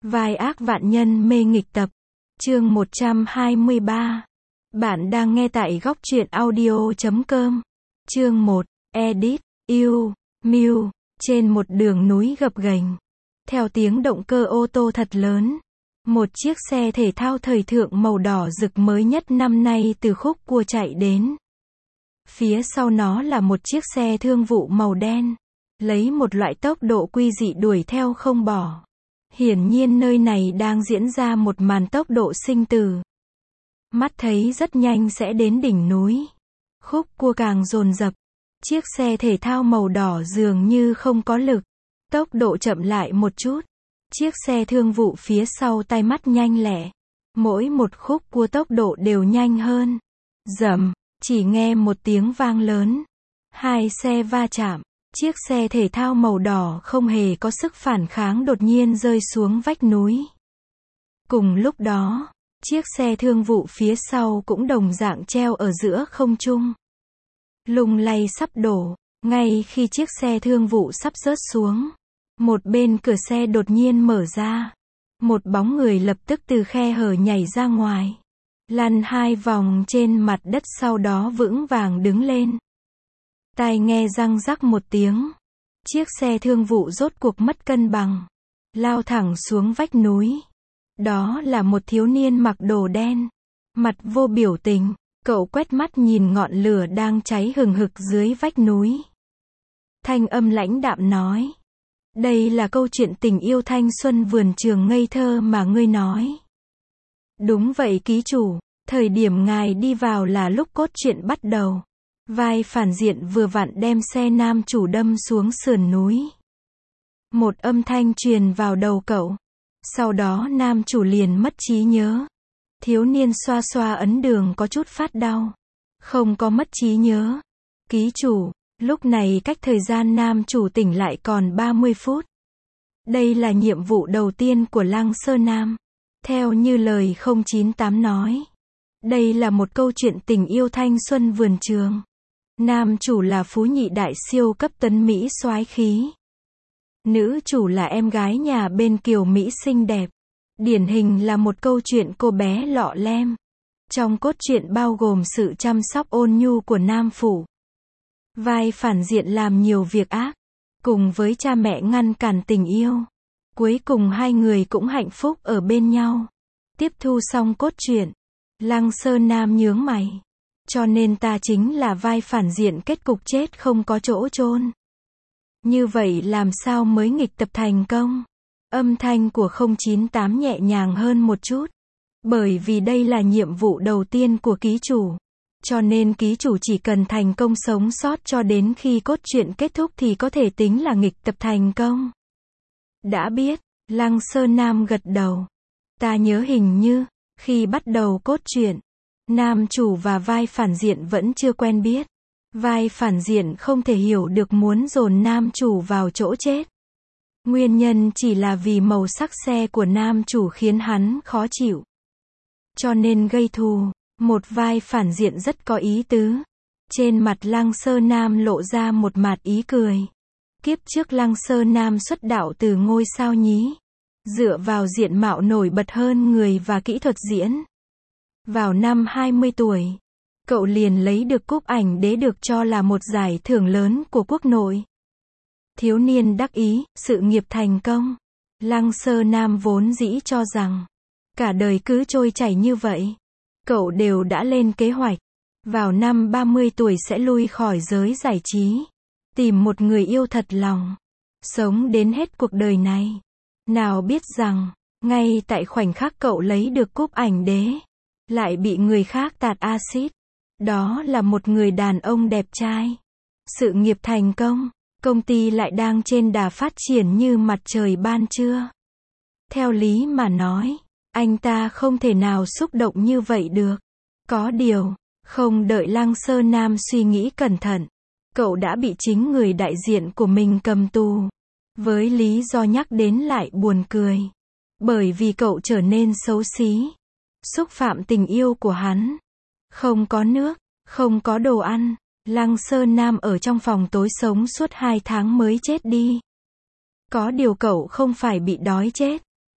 Vai ác vạn nhân mê nghịch tập. Chương 123. Bạn đang nghe tại góc truyện audio.com. Chương 1. Edit. Yêu. Mew. Trên một đường núi gập ghềnh, theo tiếng động cơ ô tô thật lớn, một chiếc xe thể thao thời thượng màu đỏ rực mới nhất năm nay từ khúc cua chạy đến. Phía sau nó là một chiếc xe thương vụ màu đen, lấy một loại tốc độ quy dị đuổi theo không bỏ. Hiển nhiên nơi này đang diễn ra một màn tốc độ sinh tử. Mắt thấy rất nhanh sẽ đến đỉnh núi. Khúc cua càng dồn dập. Chiếc xe thể thao màu đỏ dường như không có lực. Tốc độ chậm lại một chút. Chiếc xe thương vụ phía sau tay mắt nhanh lẹ. Mỗi một khúc cua tốc độ đều nhanh hơn. Rầm, chỉ nghe một tiếng vang lớn. Hai xe va chạm. Chiếc xe thể thao màu đỏ không hề có sức phản kháng đột nhiên rơi xuống vách núi. Cùng lúc đó, chiếc xe thương vụ phía sau cũng đồng dạng treo ở giữa không trung. Lung lay sắp đổ, ngay khi chiếc xe thương vụ sắp rớt xuống. Một bên cửa xe đột nhiên mở ra. Một bóng người lập tức từ khe hở nhảy ra ngoài. Lăn hai vòng trên mặt đất sau đó vững vàng đứng lên. Tai nghe răng rắc một tiếng. Chiếc xe thương vụ rốt cuộc mất cân bằng. Lao thẳng xuống vách núi. Đó là một thiếu niên mặc đồ đen. Mặt vô biểu tình. Cậu quét mắt nhìn ngọn lửa đang cháy hừng hực dưới vách núi. Thanh âm lãnh đạm nói. Đây là câu chuyện tình yêu thanh xuân vườn trường ngây thơ mà ngươi nói. Đúng vậy ký chủ. Thời điểm ngài đi vào là lúc cốt truyện bắt đầu. Vai phản diện vừa vặn đem xe nam chủ đâm xuống sườn núi. Một âm thanh truyền vào đầu cậu. Sau đó nam chủ liền mất trí nhớ. Thiếu niên xoa xoa ấn đường có chút phát đau. Không có mất trí nhớ. Ký chủ, lúc này cách thời gian nam chủ tỉnh lại còn 30 phút. Đây là nhiệm vụ đầu tiên của Lăng Sơ Nam. Theo như lời 098 nói. Đây là một câu chuyện tình yêu thanh xuân vườn trường. Nam chủ là phú nhị đại siêu cấp tấn Mỹ soái khí. Nữ chủ là em gái nhà bên kiều Mỹ xinh đẹp. Điển hình là một câu chuyện cô bé lọ lem. Trong cốt truyện bao gồm sự chăm sóc ôn nhu của nam phụ. Vai phản diện làm nhiều việc ác. Cùng với cha mẹ ngăn cản tình yêu. Cuối cùng hai người cũng hạnh phúc ở bên nhau. Tiếp thu xong cốt truyện. Lăng Sơ Nam nhướng mày. Cho nên ta chính là vai phản diện kết cục chết không có chỗ chôn. Như vậy làm sao mới nghịch tập thành công? Âm thanh của 098 nhẹ nhàng hơn một chút. Bởi vì đây là nhiệm vụ đầu tiên của ký chủ. Cho nên ký chủ chỉ cần thành công sống sót cho đến khi cốt truyện kết thúc thì có thể tính là nghịch tập thành công. Đã biết, Lăng Sơ Nam gật đầu. Ta nhớ hình như, khi bắt đầu cốt truyện, nam chủ và vai phản diện vẫn chưa quen biết. Vai phản diện không thể hiểu được muốn dồn nam chủ vào chỗ chết. Nguyên nhân chỉ là vì màu sắc xe của nam chủ khiến hắn khó chịu. Cho nên gây thù. Một vai phản diện rất có ý tứ. Trên mặt Lăng Sơ Nam lộ ra một mạt ý cười. Kiếp trước Lăng Sơ Nam xuất đạo từ ngôi sao nhí. Dựa vào diện mạo nổi bật hơn người và kỹ thuật diễn. Vào năm 20 tuổi, cậu liền lấy được cúp ảnh đế được cho là một giải thưởng lớn của quốc nội. Thiếu niên đắc ý, sự nghiệp thành công. Lăng Sơ Nam vốn dĩ cho rằng, cả đời cứ trôi chảy như vậy. Cậu đều đã lên kế hoạch. Vào năm 30 tuổi sẽ lui khỏi giới giải trí. Tìm một người yêu thật lòng. Sống đến hết cuộc đời này. Nào biết rằng, ngay tại khoảnh khắc cậu lấy được cúp ảnh đế, lại bị người khác tạt axit. Đó là một người đàn ông đẹp trai. Sự nghiệp thành công. Công ty lại đang trên đà phát triển như mặt trời ban trưa. Theo lý mà nói, anh ta không thể nào xúc động như vậy được. Có điều, không đợi Lăng Sơ Nam suy nghĩ cẩn thận, cậu đã bị chính người đại diện của mình cầm tù. Với lý do nhắc đến lại buồn cười. Bởi vì cậu trở nên xấu xí. Xúc phạm tình yêu của hắn. Không có nước, không có đồ ăn. Lăng Sơ Nam ở trong phòng tối sống suốt 2 tháng mới chết đi. Có điều cậu không phải bị đói chết.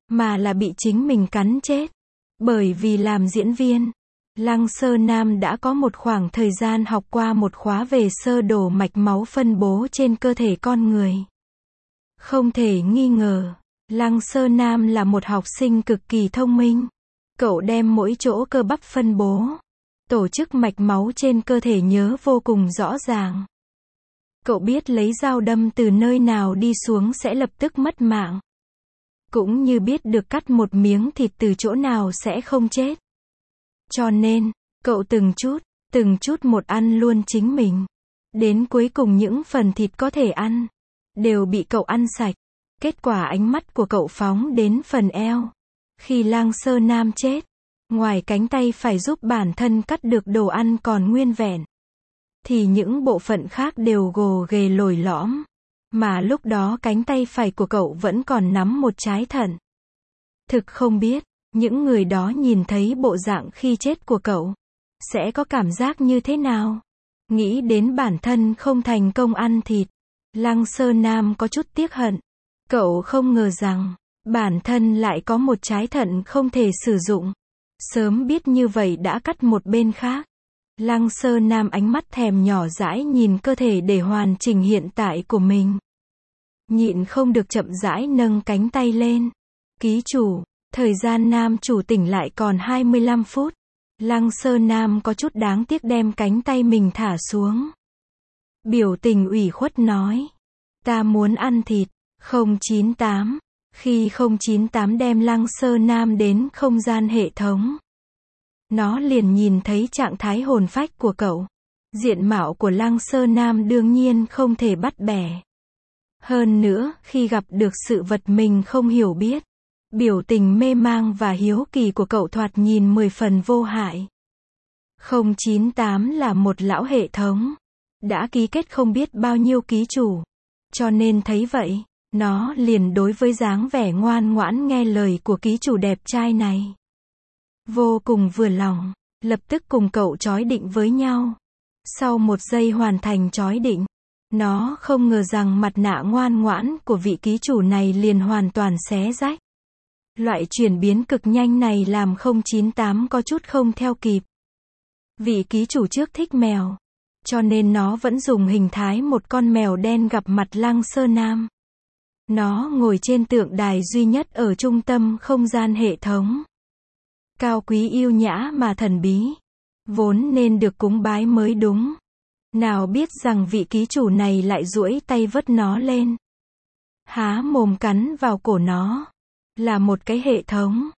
mà là bị chính mình cắn chết. Bởi vì làm diễn viên, Lăng Sơ Nam đã có một khoảng thời gian học qua một khóa về sơ đồ mạch máu phân bố trên cơ thể con người. Không thể nghi ngờ, Lăng Sơ Nam là một học sinh cực kỳ thông minh. Cậu đem mỗi chỗ cơ bắp phân bố, tổ chức mạch máu trên cơ thể nhớ vô cùng rõ ràng. Cậu biết lấy dao đâm từ nơi nào đi xuống sẽ lập tức mất mạng. Cũng như biết được cắt một miếng thịt từ chỗ nào sẽ không chết. Cho nên, cậu từng chút một ăn luôn chính mình. Đến cuối cùng những phần thịt có thể ăn, đều bị cậu ăn sạch. Kết quả ánh mắt của cậu phóng đến phần eo. Khi Lăng Sơ Nam chết, ngoài cánh tay phải giúp bản thân cắt được đồ ăn còn nguyên vẹn, thì những bộ phận khác đều gồ ghề lồi lõm. Mà lúc đó cánh tay phải của cậu vẫn còn nắm một trái thận. Thực không biết, những người đó nhìn thấy bộ dạng khi chết của cậu, sẽ có cảm giác như thế nào? Nghĩ đến bản thân không thành công ăn thịt, Lăng Sơ Nam có chút tiếc hận. Cậu không ngờ rằng, bản thân lại có một trái thận không thể sử dụng. Sớm biết như vậy đã cắt một bên khác. Lăng Sơ Nam ánh mắt thèm nhỏ dãi nhìn cơ thể để hoàn chỉnh hiện tại của mình. Nhịn không được chậm rãi nâng cánh tay lên. Ký chủ, thời gian nam chủ tỉnh lại còn 25 phút. Lăng Sơ Nam có chút đáng tiếc đem cánh tay mình thả xuống. Biểu tình ủy khuất nói. Ta muốn ăn thịt. 098. Khi 098 đem Lăng Sơ Nam đến không gian hệ thống, nó liền nhìn thấy trạng thái hồn phách của cậu. Diện mạo của Lăng Sơ Nam đương nhiên không thể bắt bẻ. Hơn nữa, khi gặp được sự vật mình không hiểu biết, biểu tình mê mang và hiếu kỳ của cậu thoạt nhìn 10 phần vô hại. 098 là một lão hệ thống, đã ký kết không biết bao nhiêu ký chủ. Cho nên thấy vậy, nó liền đối với dáng vẻ ngoan ngoãn nghe lời của ký chủ đẹp trai này vô cùng vừa lòng, lập tức cùng cậu chói định với nhau. Sau 1 giây hoàn thành chói định, nó không ngờ rằng mặt nạ ngoan ngoãn của vị ký chủ này liền hoàn toàn xé rách. Loại chuyển biến cực nhanh này làm 098 có chút không theo kịp. Vị ký chủ trước thích mèo, cho nên nó vẫn dùng hình thái một con mèo đen gặp mặt Lăng Sơ Nam. Nó ngồi trên tượng đài duy nhất ở trung tâm không gian hệ thống. Cao quý yêu nhã mà thần bí. Vốn nên được cúng bái mới đúng. Nào biết rằng vị ký chủ này lại duỗi tay vớt nó lên. Há mồm cắn vào cổ nó. Là một cái hệ thống.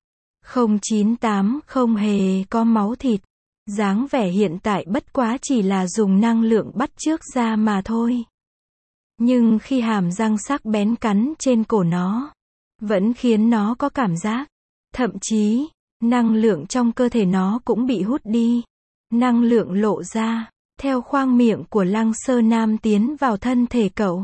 098 không hề có máu thịt. Dáng vẻ hiện tại bất quá chỉ là dùng năng lượng bắt chước ra mà thôi. Nhưng khi hàm răng sắc bén cắn trên cổ nó, vẫn khiến nó có cảm giác. Thậm chí, năng lượng trong cơ thể nó cũng bị hút đi. Năng lượng lộ ra, theo khoang miệng của Lăng Sơ Nam tiến vào thân thể cậu.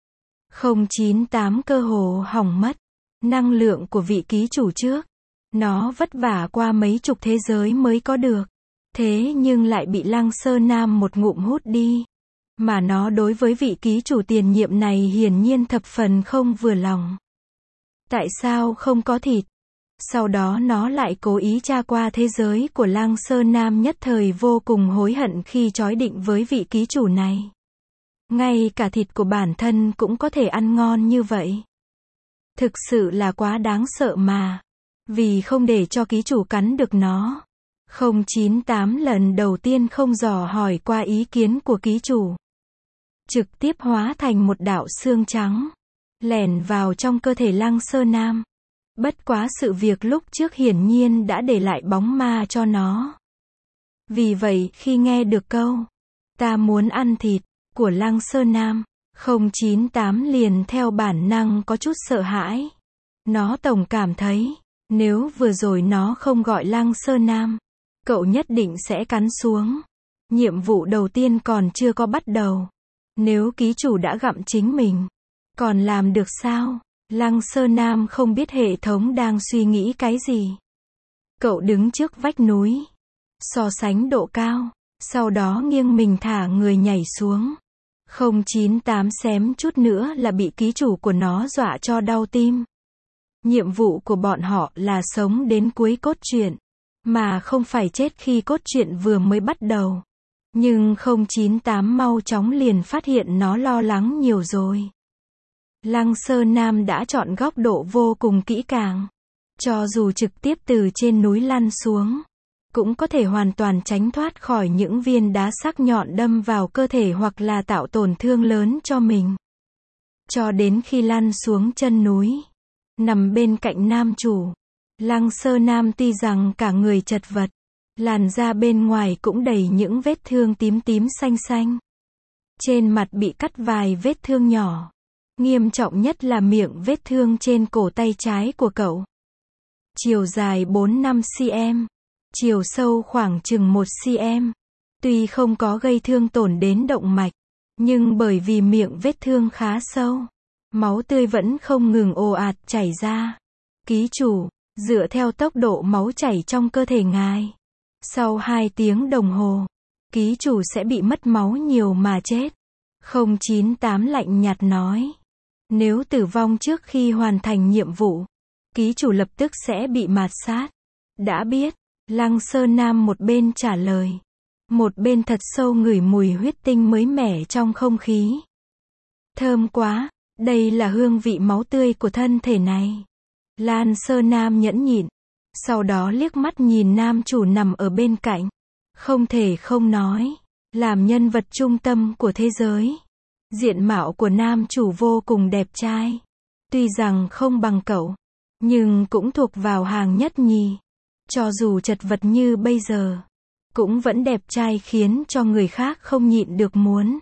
098 cơ hồ hỏng mất. Năng lượng của vị ký chủ trước. Nó vất vả qua mấy chục thế giới mới có được. Thế nhưng lại bị Lăng Sơ Nam một ngụm hút đi. Mà nó đối với vị ký chủ tiền nhiệm này hiển nhiên thập phần không vừa lòng. Tại sao không có thịt? Sau đó nó lại cố ý tra qua thế giới của Lăng Sơ Nam, nhất thời vô cùng hối hận khi chói định với vị ký chủ này. Ngay cả thịt của bản thân cũng có thể ăn ngon như vậy. Thực sự là quá đáng sợ mà. Vì không để cho ký chủ cắn được nó. 098 lần đầu tiên không dò hỏi qua ý kiến của ký chủ. Trực tiếp hóa thành một đạo xương trắng. Lẻn vào trong cơ thể Lăng Sơ Nam. Bất quá sự việc lúc trước hiển nhiên đã để lại bóng ma cho nó. Vì vậy khi nghe được câu ta muốn ăn thịt của Lăng Sơ Nam, 098 liền theo bản năng có chút sợ hãi. Nó tổng cảm thấy, nếu vừa rồi nó không gọi Lăng Sơ Nam, cậu nhất định sẽ cắn xuống. Nhiệm vụ đầu tiên còn chưa có bắt đầu. Nếu ký chủ đã gặm chính mình, còn làm được sao? Lăng Sơ Nam không biết hệ thống đang suy nghĩ cái gì. Cậu đứng trước vách núi, so sánh độ cao, sau đó nghiêng mình thả người nhảy xuống. 098 xém chút nữa là bị ký chủ của nó dọa cho đau tim. Nhiệm vụ của bọn họ là sống đến cuối cốt truyện, mà không phải chết khi cốt truyện vừa mới bắt đầu. Nhưng 098 mau chóng liền phát hiện nó lo lắng nhiều rồi. Lăng Sơ Nam đã chọn góc độ vô cùng kỹ càng. Cho dù trực tiếp từ trên núi lăn xuống, cũng có thể hoàn toàn tránh thoát khỏi những viên đá sắc nhọn đâm vào cơ thể hoặc là tạo tổn thương lớn cho mình. Cho đến khi lăn xuống chân núi, nằm bên cạnh nam chủ, Lăng Sơ Nam tuy rằng cả người chật vật, làn da bên ngoài cũng đầy những vết thương tím tím xanh xanh. Trên mặt bị cắt vài vết thương nhỏ. Nghiêm trọng nhất là miệng vết thương trên cổ tay trái của cậu. Chiều dài 4-5 cm, chiều sâu khoảng chừng 1 cm. Tuy không có gây thương tổn đến động mạch, nhưng bởi vì miệng vết thương khá sâu, máu tươi vẫn không ngừng ồ ạt chảy ra. Ký chủ, dựa theo tốc độ máu chảy trong cơ thể ngài, sau 2 tiếng đồng hồ, ký chủ sẽ bị mất máu nhiều mà chết. 098 lạnh nhạt nói. Nếu tử vong trước khi hoàn thành nhiệm vụ, ký chủ lập tức sẽ bị mạt sát. Đã biết, Lăng Sơ Nam một bên trả lời, một bên thật sâu ngửi mùi huyết tinh mới mẻ trong không khí. Thơm quá, đây là hương vị máu tươi của thân thể này. Lăng Sơ Nam nhẫn nhịn, sau đó liếc mắt nhìn nam chủ nằm ở bên cạnh. Không thể không nói, làm nhân vật trung tâm của thế giới, diện mạo của nam chủ vô cùng đẹp trai. Tuy rằng không bằng cậu, nhưng cũng thuộc vào hàng nhất nhì. Cho dù chật vật như bây giờ, cũng vẫn đẹp trai khiến cho người khác không nhịn được muốn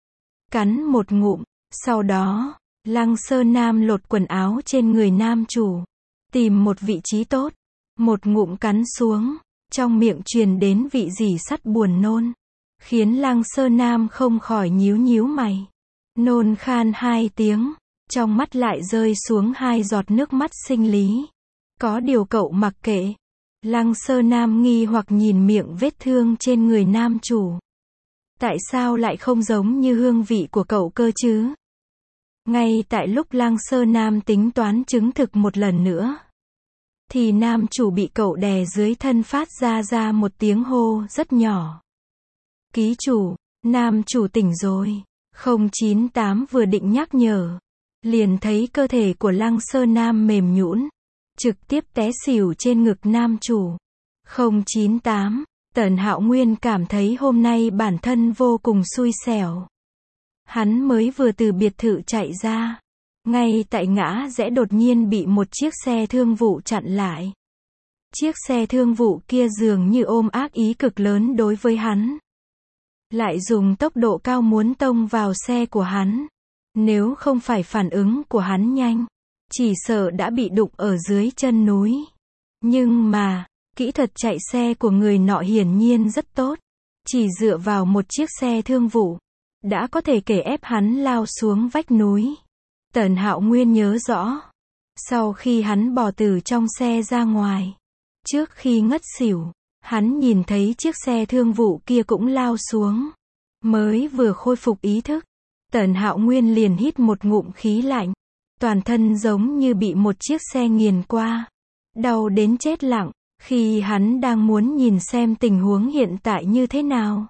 cắn một ngụm. Sau đó, Lăng Sơ Nam lột quần áo trên người nam chủ, tìm một vị trí tốt, một ngụm cắn xuống, trong miệng truyền đến vị rỉ sắt buồn nôn, khiến Lăng Sơ Nam không khỏi nhíu nhíu mày. Nôn khan 2 tiếng, trong mắt lại rơi xuống 2 giọt nước mắt sinh lý. Có điều cậu mặc kệ. Lăng Sơ Nam nghi hoặc nhìn miệng vết thương trên người nam chủ. Tại sao lại không giống như hương vị của cậu cơ chứ? Ngay tại lúc Lăng Sơ Nam tính toán chứng thực một lần nữa, thì nam chủ bị cậu đè dưới thân phát ra một tiếng hô rất nhỏ. Ký chủ, nam chủ tỉnh rồi. 098 vừa định nhắc nhở, liền thấy cơ thể của Lăng Sơ Nam mềm nhũn, trực tiếp té xỉu trên ngực nam chủ. 098, Tần Hạo Nguyên cảm thấy hôm nay bản thân vô cùng xui xẻo. Hắn mới vừa từ biệt thự chạy ra, ngay tại ngã rẽ đột nhiên bị một chiếc xe thương vụ chặn lại. Chiếc xe thương vụ kia dường như ôm ác ý cực lớn đối với hắn, lại dùng tốc độ cao muốn tông vào xe của hắn. Nếu không phải phản ứng của hắn nhanh, chỉ sợ đã bị đụng ở dưới chân núi. Nhưng mà, kỹ thuật chạy xe của người nọ hiển nhiên rất tốt. Chỉ dựa vào một chiếc xe thương vụ, đã có thể kể ép hắn lao xuống vách núi. Tần Hạo Nguyên nhớ rõ, sau khi hắn bò từ trong xe ra ngoài, trước khi ngất xỉu, hắn nhìn thấy chiếc xe thương vụ kia cũng lao xuống. Mới vừa khôi phục ý thức, Tần Hạo Nguyên liền hít một ngụm khí lạnh. Toàn thân giống như bị một chiếc xe nghiền qua. Đau đến chết lặng, khi hắn đang muốn nhìn xem tình huống hiện tại như thế nào,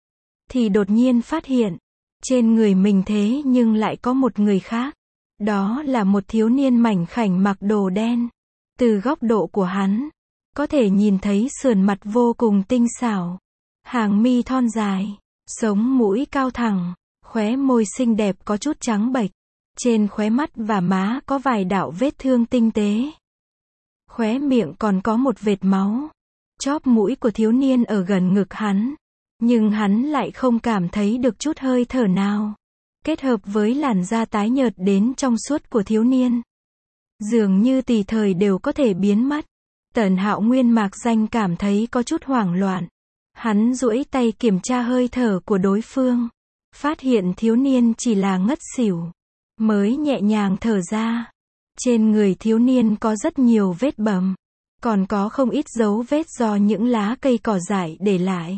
thì đột nhiên phát hiện, trên người mình thế nhưng lại có một người khác. Đó là một thiếu niên mảnh khảnh mặc đồ đen. Từ góc độ của hắn, có thể nhìn thấy sườn mặt vô cùng tinh xảo, hàng mi thon dài, sống mũi cao thẳng, khóe môi xinh đẹp có chút trắng bệch, trên khóe mắt và má có vài đạo vết thương tinh tế. Khóe miệng còn có một vệt máu. Chóp mũi của thiếu niên ở gần ngực hắn, nhưng hắn lại không cảm thấy được chút hơi thở nào. Kết hợp với làn da tái nhợt đến trong suốt của thiếu niên, dường như tùy thời đều có thể biến mất. Tần Hạo Nguyên mạc danh cảm thấy có chút hoảng loạn. Hắn duỗi tay kiểm tra hơi thở của đối phương, phát hiện thiếu niên chỉ là ngất xỉu, mới nhẹ nhàng thở ra. Trên người thiếu niên có rất nhiều vết bầm, còn có không ít dấu vết do những lá cây cỏ dại để lại.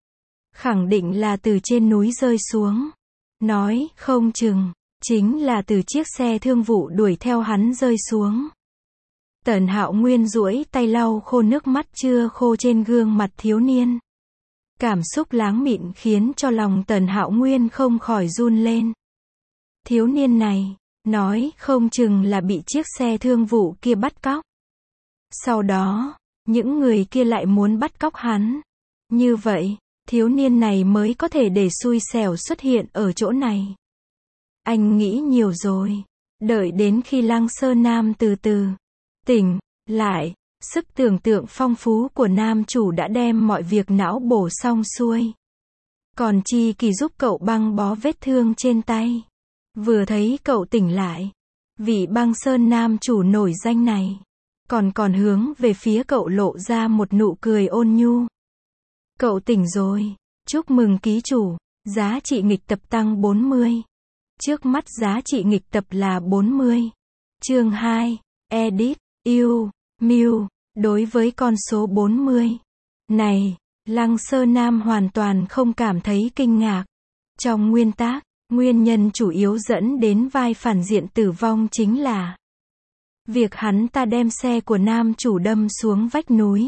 Khẳng định là từ trên núi rơi xuống. Nói không chừng, chính là từ chiếc xe thương vụ đuổi theo hắn rơi xuống. Tần Hạo Nguyên duỗi tay lau khô nước mắt chưa khô trên gương mặt thiếu niên. Cảm xúc láng mịn khiến cho lòng Tần Hạo Nguyên không khỏi run lên. Thiếu niên này, nói không chừng là bị chiếc xe thương vụ kia bắt cóc. Sau đó, những người kia lại muốn bắt cóc hắn. Như vậy, thiếu niên này mới có thể để xui xẻo xuất hiện ở chỗ này. Anh nghĩ nhiều rồi. Đợi đến khi Lăng Sơ Nam từ từ tỉnh lại, sức tưởng tượng phong phú của nam chủ đã đem mọi việc não bổ xong xuôi. Còn chi kỳ giúp cậu băng bó vết thương trên tay. Vừa thấy cậu tỉnh lại, vị Băng Sơn nam chủ nổi danh này còn hướng về phía cậu lộ ra một nụ cười ôn nhu. Cậu tỉnh rồi, chúc mừng ký chủ, giá trị nghịch tập tăng 40. Trước mắt giá trị nghịch tập là 40. Chương 2, Edit, yêu, Mew, đối với con số 40 này, Lăng Sơ Nam hoàn toàn không cảm thấy kinh ngạc. Trong nguyên tác, nguyên nhân chủ yếu dẫn đến vai phản diện tử vong chính là việc hắn ta đem xe của nam chủ đâm xuống vách núi.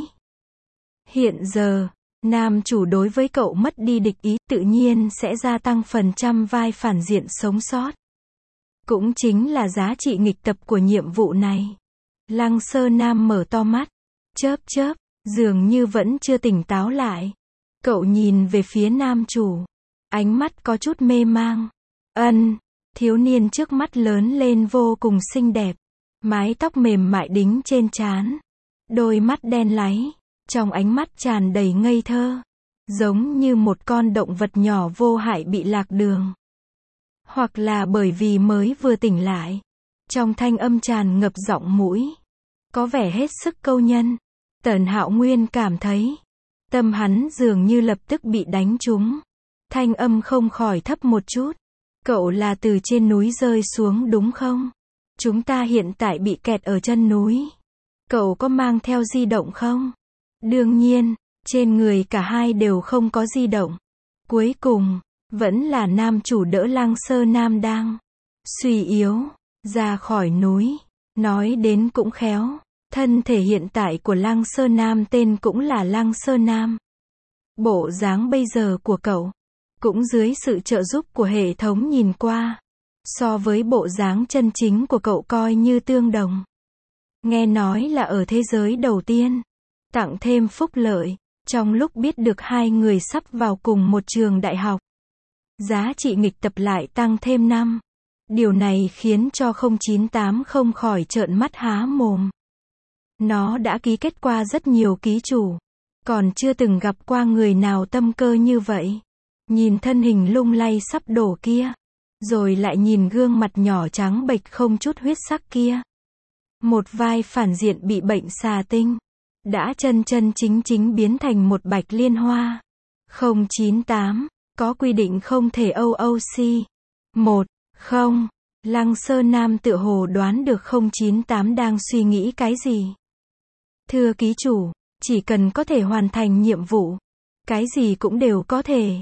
Hiện giờ, nam chủ đối với cậu mất đi địch ý, tự nhiên sẽ gia tăng phần trăm vai phản diện sống sót. Cũng chính là giá trị nghịch tập của nhiệm vụ này. Lăng Sơ Nam mở to mắt, chớp chớp, dường như vẫn chưa tỉnh táo lại. Cậu nhìn về phía nam chủ, ánh mắt có chút mê mang. Thiếu niên trước mắt lớn lên vô cùng xinh đẹp, mái tóc mềm mại đính trên trán, đôi mắt đen láy, trong ánh mắt tràn đầy ngây thơ, giống như một con động vật nhỏ vô hại bị lạc đường. Hoặc là bởi vì mới vừa tỉnh lại, trong thanh âm tràn ngập giọng mũi, có vẻ hết sức câu nhân. Tần Hạo Nguyên cảm thấy, tâm hắn dường như lập tức bị đánh trúng. Thanh âm không khỏi thấp một chút. Cậu là từ trên núi rơi xuống đúng không? Chúng ta hiện tại bị kẹt ở chân núi. Cậu có mang theo di động không? Đương nhiên, trên người cả hai đều không có di động. Cuối cùng, vẫn là nam chủ đỡ Lăng Sơ Nam đang suy yếu ra khỏi núi. Nói đến cũng khéo, thân thể hiện tại của Lăng Sơ Nam tên cũng là Lăng Sơ Nam. Bộ dáng bây giờ của cậu, cũng dưới sự trợ giúp của hệ thống nhìn qua, so với bộ dáng chân chính của cậu coi như tương đồng. Nghe nói là ở thế giới đầu tiên, tặng thêm phúc lợi, trong lúc biết được hai người sắp vào cùng một trường đại học. Giá trị nghịch tập lại tăng thêm 5. Điều này khiến cho 098 không khỏi trợn mắt há mồm. Nó đã ký kết qua rất nhiều ký chủ, còn chưa từng gặp qua người nào tâm cơ như vậy. Nhìn thân hình lung lay sắp đổ kia, rồi lại nhìn gương mặt nhỏ trắng bệch không chút huyết sắc kia. Một vai phản diện bị bệnh xà tinh, đã chân chính biến thành một bạch liên hoa. 098, có quy định không thể OOC. 10, Lăng Sơ Nam tựa hồ đoán được 098 đang suy nghĩ cái gì. Thưa ký chủ, chỉ cần có thể hoàn thành nhiệm vụ, cái gì cũng đều có thể.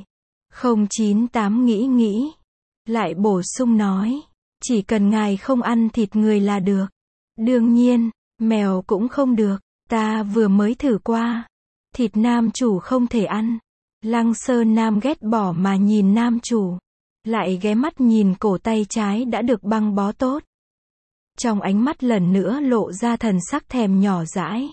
098 nghĩ, lại bổ sung nói, chỉ cần ngài không ăn thịt người là được. Đương nhiên, mèo cũng không được, ta vừa mới thử qua. Thịt nam chủ không thể ăn. Lăng Sơ Nam ghét bỏ mà nhìn nam chủ, lại ghé mắt nhìn cổ tay trái đã được băng bó tốt. Trong ánh mắt lần nữa lộ ra thần sắc thèm nhỏ dãi.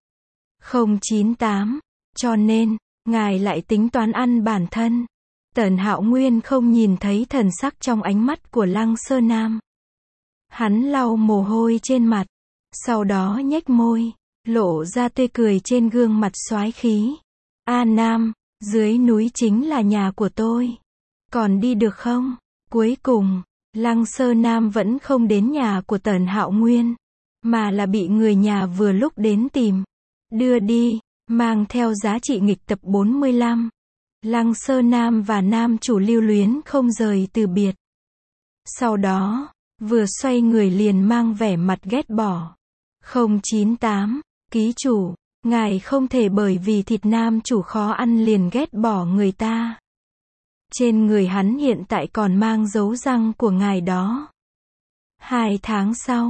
098, cho nên, ngài lại tính toán ăn bản thân. Tần Hạo Nguyên không nhìn thấy thần sắc trong ánh mắt của Lăng Sơ Nam. Hắn lau mồ hôi trên mặt, sau đó nhếch môi, lộ ra tươi cười trên gương mặt soái khí. A Nam, dưới núi chính là nhà của tôi. Còn đi được không? Cuối cùng, Lăng Sơ Nam vẫn không đến nhà của Tần Hạo Nguyên, mà là bị người nhà vừa lúc đến tìm, đưa đi, mang theo giá trị nghịch tập 45. Lăng Sơ Nam và nam chủ lưu luyến không rời từ biệt. Sau đó, vừa xoay người liền mang vẻ mặt ghét bỏ. 098, ký chủ, ngài không thể bởi vì thịt nam chủ khó ăn liền ghét bỏ người ta. Trên người hắn hiện tại còn mang dấu răng của ngài đó. 2 tháng sau,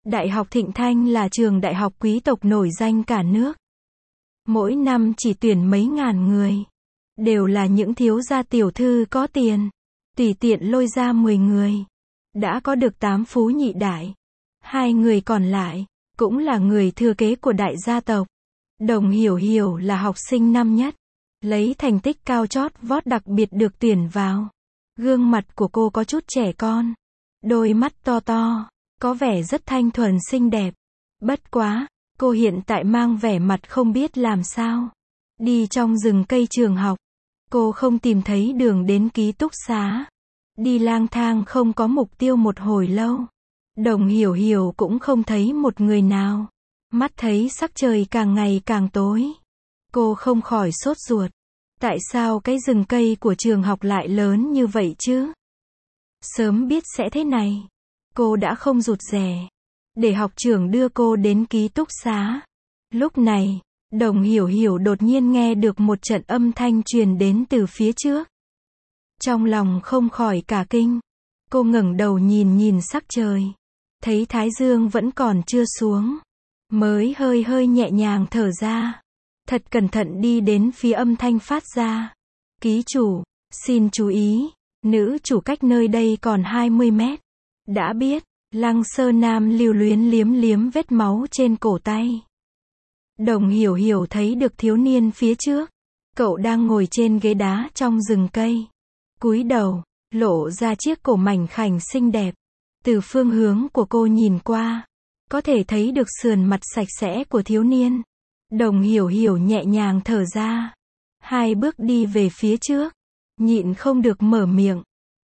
Đại học Thịnh Thanh là trường đại học quý tộc nổi danh cả nước. Mỗi năm chỉ tuyển mấy ngàn người. Đều là những thiếu gia tiểu thư có tiền. Tùy tiện lôi ra 10 người. Đã có được 8 phú nhị đại. 2 người còn lại, cũng là người thừa kế của đại gia tộc. Đồng Hiểu Hiểu là học sinh năm nhất. Lấy thành tích cao chót vót đặc biệt được tuyển vào. Gương mặt của cô có chút trẻ con. Đôi mắt to to, có vẻ rất thanh thuần xinh đẹp. Bất quá, cô hiện tại mang vẻ mặt không biết làm sao. Đi trong rừng cây trường học. Cô không tìm thấy đường đến ký túc xá. Đi lang thang không có mục tiêu một hồi lâu. Đồng Hiểu Hiểu cũng không thấy một người nào. Mắt thấy sắc trời càng ngày càng tối. Cô không khỏi sốt ruột. Tại sao cái rừng cây của trường học lại lớn như vậy chứ? Sớm biết sẽ thế này. Cô đã không rụt rè. Để học trưởng đưa cô đến ký túc xá. Lúc này, Đồng Hiểu Hiểu đột nhiên nghe được một trận âm thanh truyền đến từ phía trước. Trong lòng không khỏi cả kinh. Cô ngẩng đầu nhìn sắc trời. Thấy thái dương vẫn còn chưa xuống. Mới hơi hơi nhẹ nhàng thở ra. Thật cẩn thận đi đến phía âm thanh phát ra. Ký chủ, xin chú ý, nữ chủ cách nơi đây còn 20 mét. Đã biết, Lăng Sơ Nam lưu luyến liếm liếm vết máu trên cổ tay. Đồng Hiểu Hiểu thấy được thiếu niên phía trước. Cậu đang ngồi trên ghế đá trong rừng cây. Cúi đầu, lộ ra chiếc cổ mảnh khảnh xinh đẹp. Từ phương hướng của cô nhìn qua, có thể thấy được sườn mặt sạch sẽ của thiếu niên. Đồng Hiểu Hiểu nhẹ nhàng thở ra. 2 bước đi về phía trước. Nhịn không được mở miệng.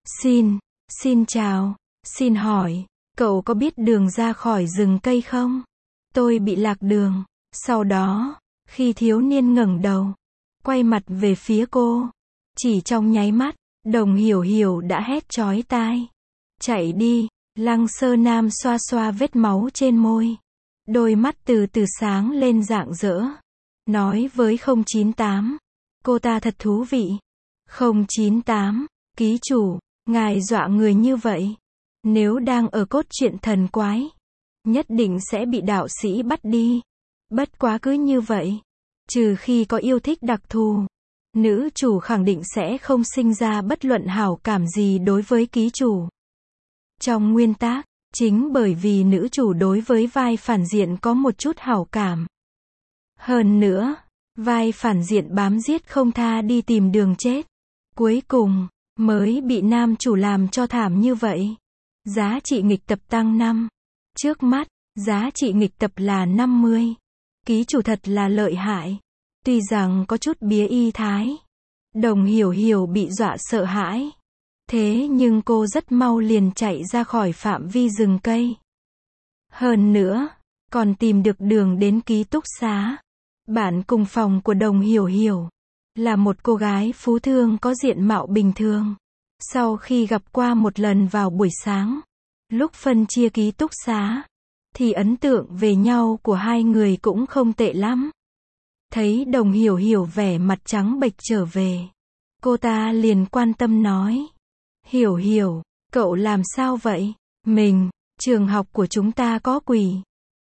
Xin chào, xin hỏi, cậu có biết đường ra khỏi rừng cây không? Tôi bị lạc đường. Sau đó, khi thiếu niên ngẩng đầu, quay mặt về phía cô. Chỉ trong nháy mắt, Đồng Hiểu Hiểu đã hét chói tai. Chạy đi, Lăng Sơ Nam xoa xoa vết máu trên môi. Đôi mắt từ từ sáng lên rạng rỡ. Nói với 098. Cô ta thật thú vị. 098. Ký chủ, ngài dọa người như vậy. Nếu đang ở cốt truyện thần quái, nhất định sẽ bị đạo sĩ bắt đi. Bất quá cứ như vậy. Trừ khi có yêu thích đặc thù. Nữ chủ khẳng định sẽ không sinh ra bất luận hảo cảm gì đối với ký chủ. Trong nguyên tác, chính bởi vì nữ chủ đối với vai phản diện có một chút hảo cảm. Hơn nữa, vai phản diện bám giết không tha đi tìm đường chết. Cuối cùng, mới bị nam chủ làm cho thảm như vậy. Giá trị nghịch tập tăng 5. Trước mắt, giá trị nghịch tập là 50. Ký chủ thật là lợi hại. Tuy rằng có chút bía y thái. Đồng Hiểu Hiểu bị dọa sợ hãi. Thế nhưng cô rất mau liền chạy ra khỏi phạm vi rừng cây. Hơn nữa, còn tìm được đường đến ký túc xá. Bạn cùng phòng của Đồng Hiểu Hiểu là một cô gái phú thương có diện mạo bình thường. Sau khi gặp qua một lần vào buổi sáng, lúc phân chia ký túc xá, thì ấn tượng về nhau của 2 người cũng không tệ lắm. Thấy Đồng Hiểu Hiểu vẻ mặt trắng bệch trở về, cô ta liền quan tâm nói. Hiểu Hiểu, cậu làm sao vậy? Trường học của chúng ta có quỷ.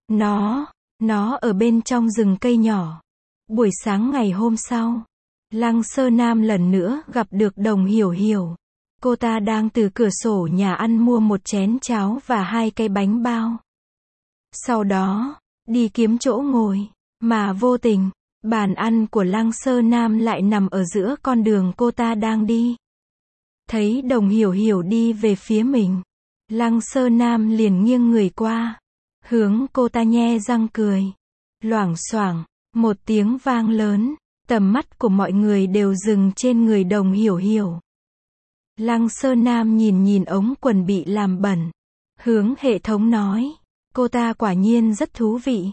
Nó ở bên trong rừng cây nhỏ. Buổi sáng ngày hôm sau, Lăng Sơ Nam lần nữa gặp được Đồng Hiểu Hiểu. Cô ta đang từ cửa sổ nhà ăn mua một chén cháo và 2 cái bánh bao. Sau đó, đi kiếm chỗ ngồi, mà vô tình, bàn ăn của Lăng Sơ Nam lại nằm ở giữa con đường cô ta đang đi. Thấy Đồng Hiểu Hiểu đi về phía mình, Lăng Sơ Nam liền nghiêng người qua, hướng cô ta nhe răng cười. Loảng xoảng, một tiếng vang lớn, tầm mắt của mọi người đều dừng trên người Đồng Hiểu Hiểu. Lăng Sơ Nam nhìn ống quần bị làm bẩn, hướng hệ thống nói, cô ta quả nhiên rất thú vị.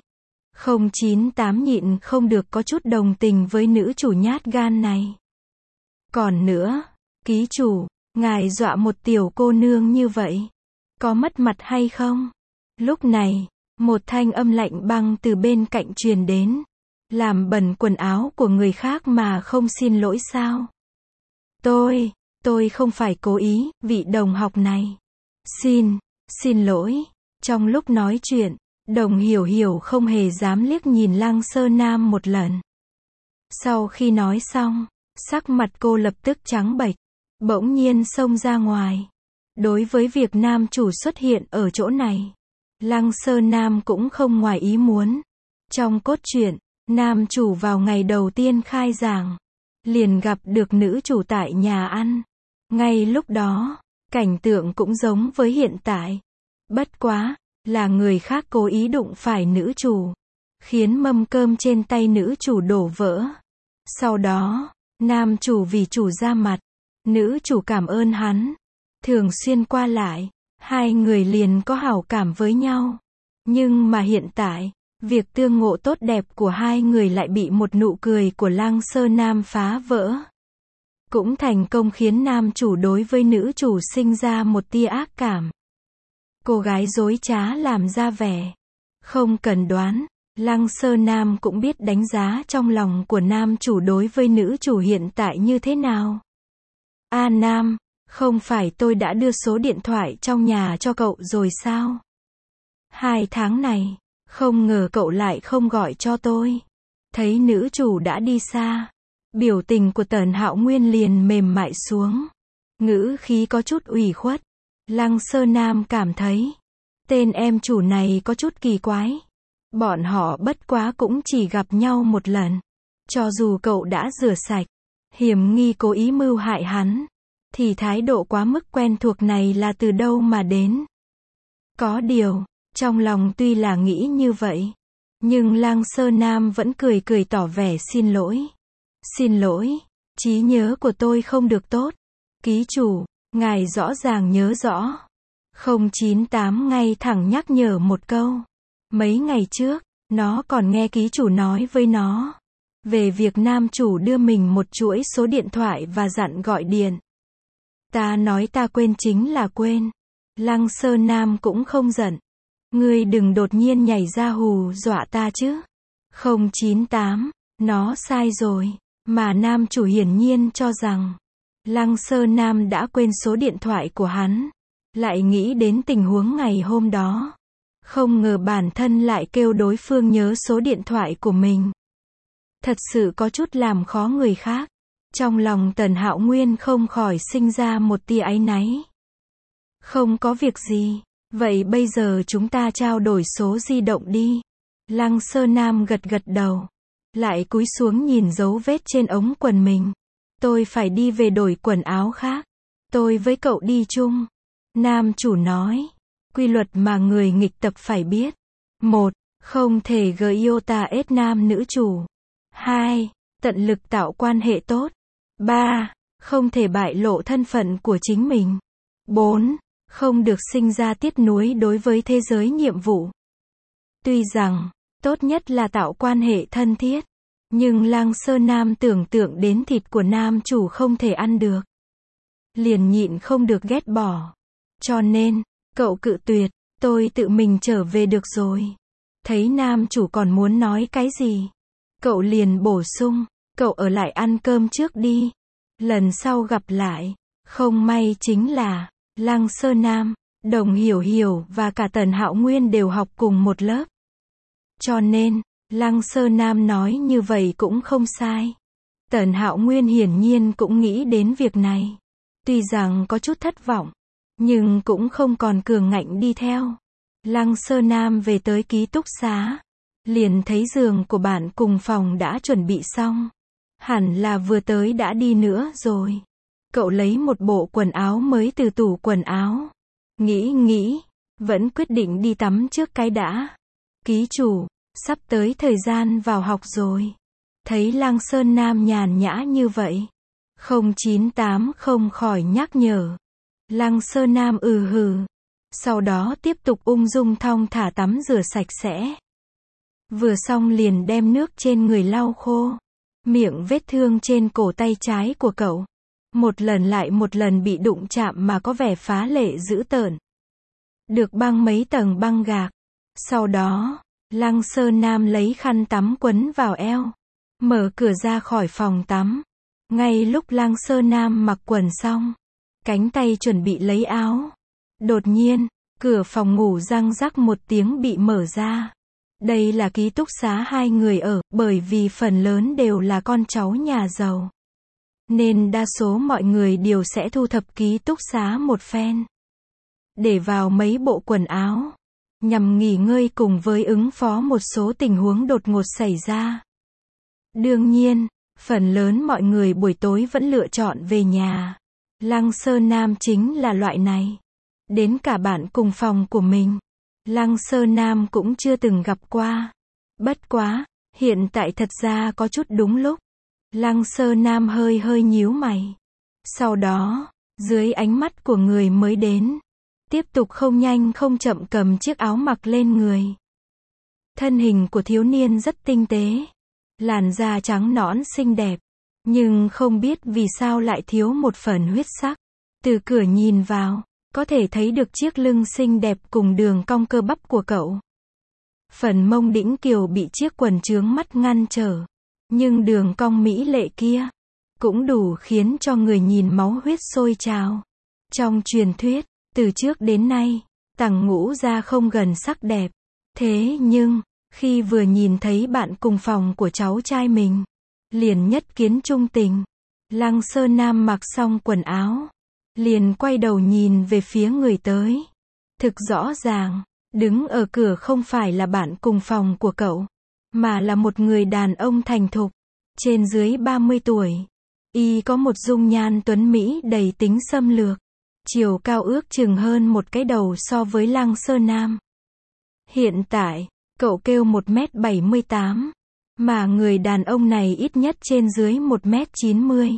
098 nhịn không được có chút đồng tình với nữ chủ nhát gan này. Còn nữa, ký chủ, ngài dọa một tiểu cô nương như vậy, có mất mặt hay không? Lúc này, một thanh âm lạnh băng từ bên cạnh truyền đến. Làm bẩn quần áo của người khác mà không xin lỗi sao? Tôi không phải cố ý, vị đồng học này. Xin lỗi. Trong lúc nói chuyện, Đồng Hiểu Hiểu không hề dám liếc nhìn Lăng Sơ Nam một lần. Sau khi nói xong, sắc mặt cô lập tức trắng bệch, bỗng nhiên xông ra ngoài. Đối với việc nam chủ xuất hiện ở chỗ này, Lăng Sơ Nam cũng không ngoài ý muốn. Trong cốt truyện, nam chủ vào ngày đầu tiên khai giảng, liền gặp được nữ chủ tại nhà ăn. Ngay lúc đó, cảnh tượng cũng giống với hiện tại. Bất quá, là người khác cố ý đụng phải nữ chủ, khiến mâm cơm trên tay nữ chủ đổ vỡ. Sau đó, nam chủ vì chủ ra mặt, nữ chủ cảm ơn hắn. Thường xuyên qua lại, hai người liền có hảo cảm với nhau. Nhưng mà hiện tại, việc tương ngộ tốt đẹp của hai người lại bị một nụ cười của Lăng Sơ Nam phá vỡ. Cũng thành công khiến nam chủ đối với nữ chủ sinh ra một tia ác cảm. Cô gái dối trá làm ra vẻ. Không cần đoán, Lăng Sơ Nam cũng biết đánh giá trong lòng của nam chủ đối với nữ chủ hiện tại như thế nào. A Nam, không phải tôi đã đưa số điện thoại trong nhà cho cậu rồi sao? 2 tháng này, không ngờ cậu lại không gọi cho tôi. Thấy nữ chủ đã đi xa, biểu tình của Tần Hạo Nguyên liền mềm mại xuống. Ngữ khí có chút ủy khuất. Lăng Sơ Nam cảm thấy, tên em chủ này có chút kỳ quái. Bọn họ bất quá cũng chỉ gặp nhau một lần. Cho dù cậu đã rửa sạch, hiểm nghi cố ý mưu hại hắn, thì thái độ quá mức quen thuộc này là từ đâu mà đến? Có điều, trong lòng tuy là nghĩ như vậy, nhưng Lăng Sơ Nam vẫn cười cười tỏ vẻ xin lỗi. Xin lỗi, trí nhớ của tôi không được tốt. Ký chủ, ngài rõ ràng nhớ rõ. 098 ngay thẳng nhắc nhở một câu. Mấy ngày trước, nó còn nghe ký chủ nói với nó về việc nam chủ đưa mình một chuỗi số điện thoại và dặn gọi điện. Ta nói ta quên chính là quên. Lăng Sơ Nam cũng không giận. Ngươi đừng đột nhiên nhảy ra hù dọa ta chứ. 098, nó sai rồi. Mà nam chủ hiển nhiên cho rằng Lăng Sơ Nam đã quên số điện thoại của hắn. Lại nghĩ đến tình huống ngày hôm đó. Không ngờ bản thân lại kêu đối phương nhớ số điện thoại của mình. Thật sự có chút làm khó người khác. Trong lòng Tần Hạo Nguyên không khỏi sinh ra một tia áy náy. Không có việc gì. Vậy bây giờ chúng ta trao đổi số di động đi. Lăng Sơ Nam gật gật đầu. Lại cúi xuống nhìn dấu vết trên ống quần mình. Tôi phải đi về đổi quần áo khác. Tôi với cậu đi chung. Nam chủ nói. Quy luật mà người nghịch tập phải biết. 1. Không thể gây iota ết nam nữ chủ. 2. Tận lực tạo quan hệ tốt. 3. Không thể bại lộ thân phận của chính mình. 4. Không được sinh ra tiếc nuối đối với thế giới nhiệm vụ. Tuy rằng, tốt nhất là tạo quan hệ thân thiết. Nhưng Lăng Sơ Nam tưởng tượng đến thịt của nam chủ không thể ăn được. Liền nhịn không được ghét bỏ. Cho nên, cậu cự tuyệt, tôi tự mình trở về được rồi. Thấy nam chủ còn muốn nói cái gì, cậu liền bổ sung, cậu ở lại ăn cơm trước đi. Lần sau gặp lại, không may chính là, Lăng Sơ Nam, Đồng Hiểu Hiểu và cả Tần Hạo Nguyên đều học cùng một lớp. Cho nên, Lăng Sơ Nam nói như vậy cũng không sai. Tần Hạo Nguyên hiển nhiên cũng nghĩ đến việc này. Tuy rằng có chút thất vọng, nhưng cũng không còn cường ngạnh đi theo. Lăng Sơ Nam về tới ký túc xá, liền thấy giường của bạn cùng phòng đã chuẩn bị xong. Hẳn là vừa tới đã đi nữa rồi. Cậu lấy một bộ quần áo mới từ tủ quần áo. Nghĩ, vẫn quyết định đi tắm trước cái đã. Ký chủ, sắp tới thời gian vào học rồi. Thấy Lăng Sơn Nam nhàn nhã như vậy. 098 không khỏi nhắc nhở. Lăng Sơn Nam hừ. Sau đó tiếp tục ung dung thong thả tắm rửa sạch sẽ. Vừa xong liền đem nước trên người lau khô. Miệng vết thương trên cổ tay trái của cậu. Một lần lại một lần bị đụng chạm mà có vẻ phá lệ dữ tợn. Được băng mấy tầng băng gạc. Sau đó, Lăng Sơn Nam lấy khăn tắm quấn vào eo. Mở cửa ra khỏi phòng tắm. Ngay lúc Lăng Sơn Nam mặc quần xong, cánh tay chuẩn bị lấy áo. Đột nhiên, Cửa phòng ngủ răng rắc một tiếng bị mở ra. Đây là ký túc xá hai người ở, bởi vì phần lớn đều là con cháu nhà giàu. Nên đa số mọi người đều sẽ thu thập ký túc xá một phen. Để vào mấy bộ quần áo. Nhằm nghỉ ngơi cùng với ứng phó một số tình huống đột ngột xảy ra. Đương nhiên, phần lớn mọi người buổi tối vẫn lựa chọn về nhà. Lăng Sơ Nam chính là loại này. Đến cả bạn cùng phòng của mình, Lăng Sơ Nam cũng chưa từng gặp qua. Bất quá, hiện tại thật ra có chút đúng lúc. Lăng Sơ Nam hơi hơi nhíu mày. Sau đó, dưới ánh mắt của người mới đến, tiếp tục không nhanh không chậm cầm chiếc áo mặc lên người. Thân hình của thiếu niên rất tinh tế. Làn da trắng nõn xinh đẹp. Nhưng không biết vì sao lại thiếu một phần huyết sắc. Từ cửa nhìn vào, có thể thấy được chiếc lưng xinh đẹp cùng đường cong cơ bắp của cậu. Phần mông đĩnh kiều bị chiếc quần chướng mắt ngăn trở. Nhưng đường cong mỹ lệ kia, cũng đủ khiến cho người nhìn máu huyết sôi trào. Trong truyền thuyết, từ trước đến nay, Tằng Ngũ gia không gần sắc đẹp. Thế nhưng, khi vừa nhìn thấy bạn cùng phòng của cháu trai mình, liền nhất kiến trung tình. Lăng Sơ Nam mặc xong quần áo, liền quay đầu nhìn về phía người tới. Thực rõ ràng, đứng ở cửa không phải là bạn cùng phòng của cậu, mà là một người đàn ông thành thục, trên dưới 30 tuổi. Y có một dung nhan tuấn mỹ đầy tính xâm lược. Chiều cao ước chừng hơn một cái đầu so với Lăng Sơ Nam. Hiện tại, cậu kêu 1m78, mà người đàn ông này ít nhất trên dưới 1m90.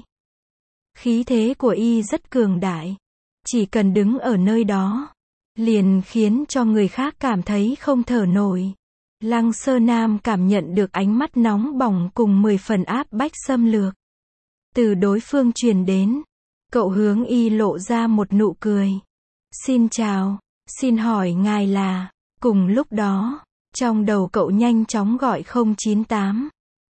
Khí thế của y rất cường đại. Chỉ cần đứng ở nơi đó, liền khiến cho người khác cảm thấy không thở nổi. Lăng Sơ Nam cảm nhận được ánh mắt nóng bỏng cùng 10 phần áp bách xâm lược. Từ đối phương truyền đến, cậu hướng y lộ ra một nụ cười. Xin chào, xin hỏi ngài là... Cùng lúc đó, trong đầu cậu nhanh chóng gọi 098.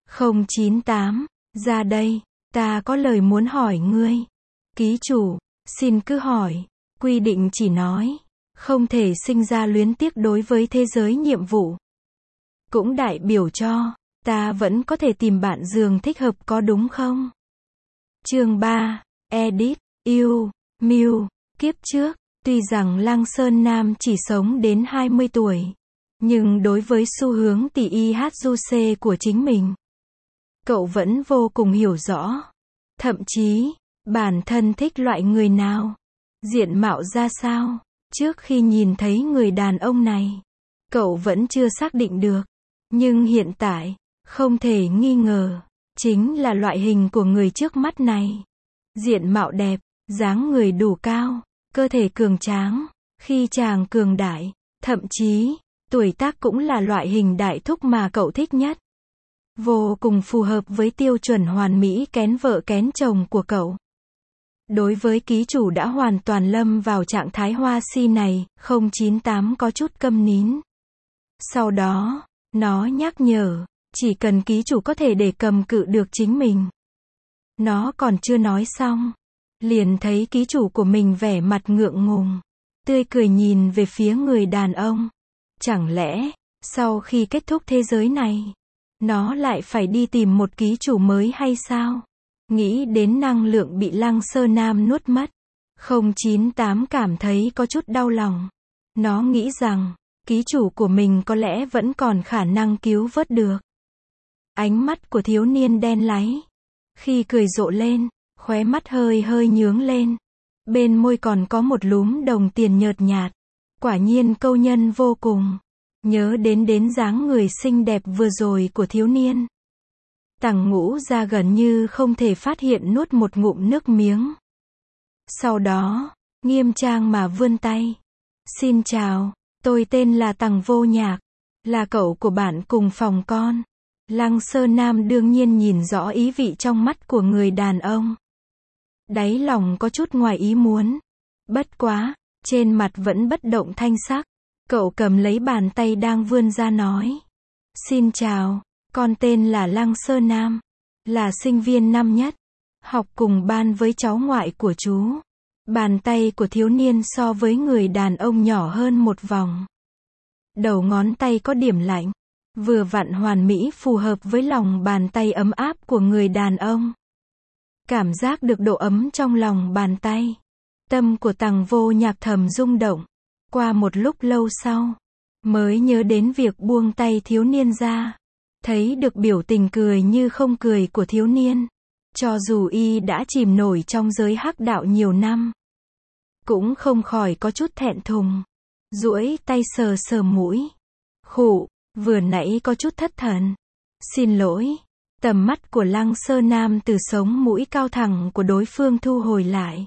098, ra đây, ta có lời muốn hỏi ngươi. Ký chủ, xin cứ hỏi, quy định chỉ nói, không thể sinh ra luyến tiếc đối với thế giới nhiệm vụ. Cũng đại biểu cho, ta vẫn có thể tìm bạn giường thích hợp có đúng không? Chương 3, Edit, yêu, Mew, kiếp trước, tuy rằng Lăng Sơn Nam chỉ sống đến 20 tuổi, nhưng đối với xu hướng tỷ IHJC của chính mình, cậu vẫn vô cùng hiểu rõ. Thậm chí, bản thân thích loại người nào, diện mạo ra sao, trước khi nhìn thấy người đàn ông này, cậu vẫn chưa xác định được. Nhưng hiện tại, không thể nghi ngờ, chính là loại hình của người trước mắt này. Diện mạo đẹp, dáng người đủ cao, cơ thể cường tráng, khi chàng cường đại, thậm chí, tuổi tác cũng là loại hình đại thúc mà cậu thích nhất. Vô cùng phù hợp với tiêu chuẩn hoàn mỹ kén vợ kén chồng của cậu. Đối với ký chủ đã hoàn toàn lâm vào trạng thái hoa si này, 098 có chút câm nín. Sau đó, nó nhắc nhở, chỉ cần ký chủ có thể để cầm cự được chính mình. Nó còn chưa nói xong, liền thấy ký chủ của mình vẻ mặt ngượng ngùng, tươi cười nhìn về phía người đàn ông. Chẳng lẽ, sau khi kết thúc thế giới này, nó lại phải đi tìm một ký chủ mới hay sao? Nghĩ đến năng lượng bị Lăng Sơ Nam nuốt mất, 098 cảm thấy có chút đau lòng. Nó nghĩ rằng, ký chủ của mình có lẽ vẫn còn khả năng cứu vớt được. Ánh mắt của thiếu niên đen láy, khi cười rộ lên, khóe mắt hơi hơi nhướng lên. Bên môi còn có một lúm đồng tiền nhợt nhạt. Quả nhiên câu nhân vô cùng. Nhớ đến dáng người xinh đẹp vừa rồi của thiếu niên, Tằng Ngũ ra gần như không thể phát hiện nuốt một ngụm nước miếng. Sau đó, nghiêm trang mà vươn tay. Xin chào, tôi tên là Tằng Vô Nhạc, là cậu của bạn cùng phòng con. Lăng Sơ Nam đương nhiên nhìn rõ ý vị trong mắt của người đàn ông. Đáy lòng có chút ngoài ý muốn. Bất quá, trên mặt vẫn bất động thanh sắc. Cậu cầm lấy bàn tay đang vươn ra nói. Xin chào, con tên là Lăng Sơ Nam, là sinh viên năm nhất, học cùng ban với cháu ngoại của chú. Bàn tay của thiếu niên so với người đàn ông nhỏ hơn một vòng. Đầu ngón tay có điểm lạnh, vừa vặn hoàn mỹ phù hợp với lòng bàn tay ấm áp của người đàn ông. Cảm giác được độ ấm trong lòng bàn tay. Tâm của Tằng Vô Nhạc thầm rung động. Qua một lúc lâu sau, mới nhớ đến việc buông tay thiếu niên ra. Thấy được biểu tình cười như không cười của thiếu niên. Cho dù y đã chìm nổi trong giới hắc đạo nhiều năm, cũng không khỏi có chút thẹn thùng. Duỗi tay sờ sờ mũi. Khụ, vừa nãy có chút thất thần. Xin lỗi. Tầm mắt của Lăng Sơ Nam từ sống mũi cao thẳng của đối phương thu hồi lại.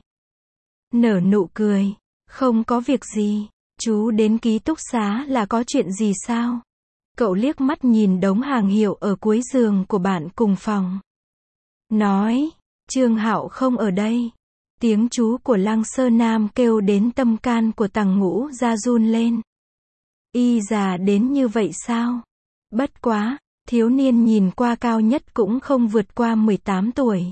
Nở nụ cười. Không có việc gì. Chú đến ký túc xá là có chuyện gì sao? Cậu liếc mắt nhìn đống hàng hiệu ở cuối giường của bạn cùng phòng. Nói, Trương Hạo không ở đây. Tiếng chú của Lăng Sơ Nam kêu đến tâm can của Tằng Ngũ ra run lên. Y già đến như vậy sao? Bất quá, thiếu niên nhìn qua cao nhất cũng không vượt qua 18 tuổi.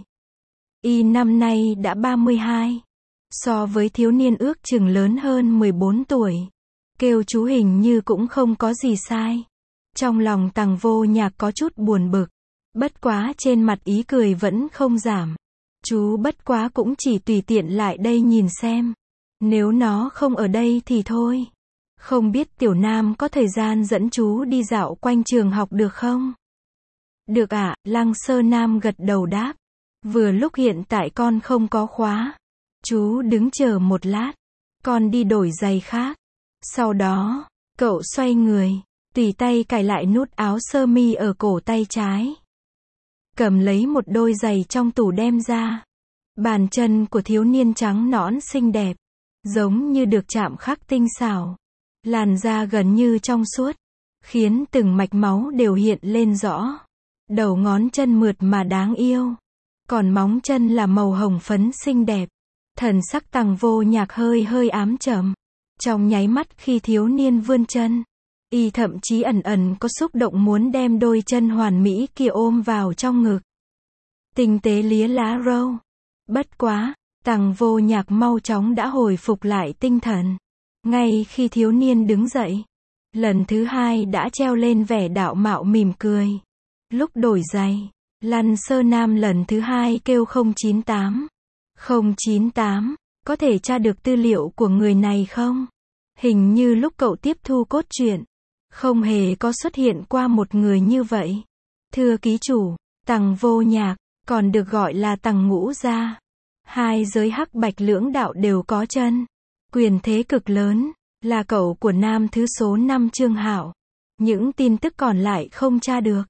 Y năm nay đã 32. So với thiếu niên ước chừng lớn hơn 14 tuổi. Kêu chú hình như cũng không có gì sai. Trong lòng Tằng Vô Nhạc có chút buồn bực. Bất quá trên mặt ý cười vẫn không giảm. Chú bất quá cũng chỉ tùy tiện lại đây nhìn xem. Nếu nó không ở đây thì thôi. Không biết Tiểu Nam có thời gian dẫn chú đi dạo quanh trường học được không? Được ạ, Lăng Sơ Nam gật đầu đáp. Vừa lúc hiện tại con không có khóa. Chú đứng chờ một lát. Con đi đổi giày khác. Sau đó, cậu xoay người, tùy tay cài lại nút áo sơ mi ở cổ tay trái. Cầm lấy một đôi giày trong tủ đem ra. Bàn chân của thiếu niên trắng nõn xinh đẹp, giống như được chạm khắc tinh xảo. Làn da gần như trong suốt, khiến từng mạch máu đều hiện lên rõ. Đầu ngón chân mượt mà đáng yêu. Còn móng chân là màu hồng phấn xinh đẹp. Thần sắc Tằng Vô Nhạc hơi hơi ám trầm. Trong nháy mắt khi thiếu niên vươn chân, y thậm chí ẩn ẩn có xúc động muốn đem đôi chân hoàn mỹ kia ôm vào trong ngực. Tinh tế lía lá râu. Bất quá, Tằng Vô Nhạc mau chóng đã hồi phục lại tinh thần. Ngay khi thiếu niên đứng dậy, lần thứ hai đã treo lên vẻ đạo mạo mỉm cười. Lúc đổi giày, Lăng Sơ Nam lần thứ hai kêu 098. 098, có thể tra được tư liệu của người này không? Hình như lúc cậu tiếp thu cốt truyện, không hề có xuất hiện qua một người như vậy. Thưa ký chủ, Tằng Vô Nhạc, còn được gọi là Tằng Ngũ gia. Hai giới hắc bạch lưỡng đạo đều có chân. Quyền thế cực lớn, là cậu của nam thứ số 5 Trương Hạo. Những tin tức còn lại không tra được.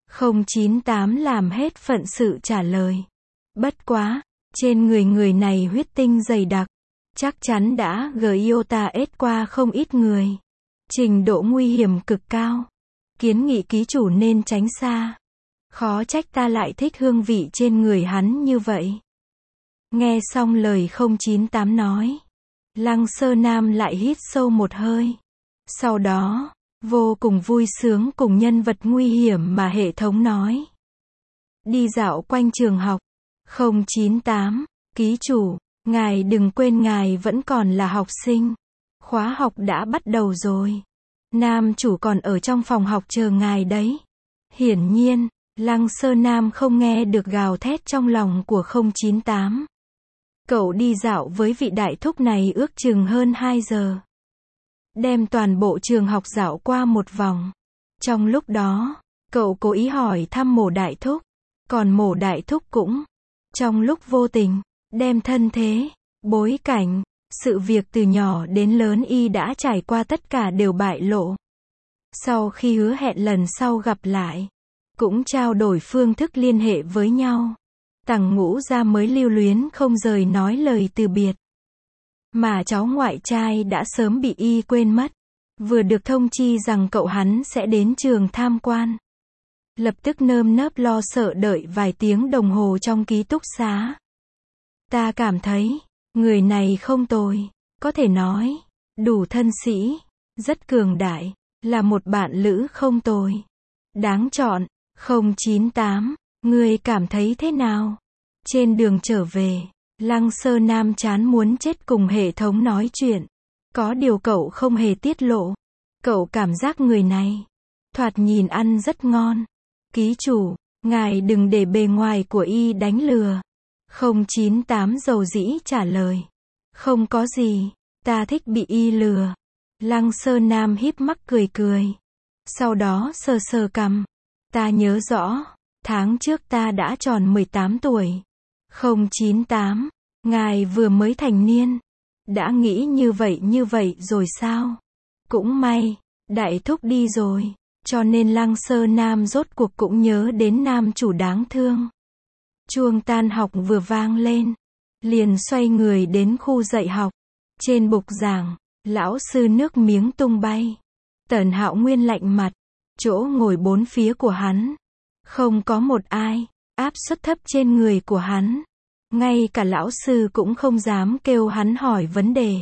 098 làm hết phận sự trả lời. Bất quá, trên người này huyết tinh dày đặc. Chắc chắn đã iota qua không ít người. Trình độ nguy hiểm cực cao. Kiến nghị ký chủ nên tránh xa. Khó trách ta lại thích hương vị trên người hắn như vậy. Nghe xong lời 098 nói, Lăng Sơ Nam lại hít sâu một hơi. Sau đó, vô cùng vui sướng cùng nhân vật nguy hiểm mà hệ thống nói. Đi dạo quanh trường học. 098, ký chủ, ngài đừng quên ngài vẫn còn là học sinh. Khóa học đã bắt đầu rồi. Nam chủ còn ở trong phòng học chờ ngài đấy. Hiển nhiên, Lăng Sơ Nam không nghe được gào thét trong lòng của 098. Cậu đi dạo với vị đại thúc này ước chừng hơn 2 giờ. Đem toàn bộ trường học dạo qua một vòng. Trong lúc đó, cậu cố ý hỏi thăm Mộ đại thúc. Còn Mộ đại thúc cũng, trong lúc vô tình, đem thân thế, bối cảnh, sự việc từ nhỏ đến lớn y đã trải qua tất cả đều bại lộ. Sau khi hứa hẹn lần sau gặp lại, cũng trao đổi phương thức liên hệ với nhau. Tằng Ngũ gia mới lưu luyến không rời nói lời từ biệt. Mà cháu ngoại trai đã sớm bị y quên mất. Vừa được thông chi rằng cậu hắn sẽ đến trường tham quan. Lập tức nơm nớp lo sợ đợi vài tiếng đồng hồ trong ký túc xá. Ta cảm thấy, người này không tồi, có thể nói, đủ thân sĩ, rất cường đại, là một bạn lữ không tồi. Đáng chọn. 098, ngươi cảm thấy thế nào? Trên đường trở về, Lăng Sơ Nam chán muốn chết cùng hệ thống nói chuyện. Có điều cậu không hề tiết lộ. Cậu cảm giác người này thoạt nhìn ăn rất ngon. Ký chủ, ngài đừng để bề ngoài của y đánh lừa. 098 dầu dĩ trả lời. Không có gì, ta thích bị y lừa. Lăng Sơ Nam híp mắt cười cười. Sau đó sờ sờ cằm. Ta nhớ rõ, tháng trước ta đã tròn 18 tuổi. 098, ngài vừa mới thành niên. Đã nghĩ như vậy rồi sao? Cũng may, đại thúc đi rồi. Cho nên Lăng Sơ Nam rốt cuộc cũng nhớ đến nam chủ đáng thương. Chuông tan học vừa vang lên. Liền xoay người đến khu dạy học. Trên bục giảng, lão sư nước miếng tung bay. Tần Hạo Nguyên lạnh mặt. Chỗ ngồi bốn phía của hắn. Không có một ai. Áp suất thấp trên người của hắn. Ngay cả lão sư cũng không dám kêu hắn hỏi vấn đề.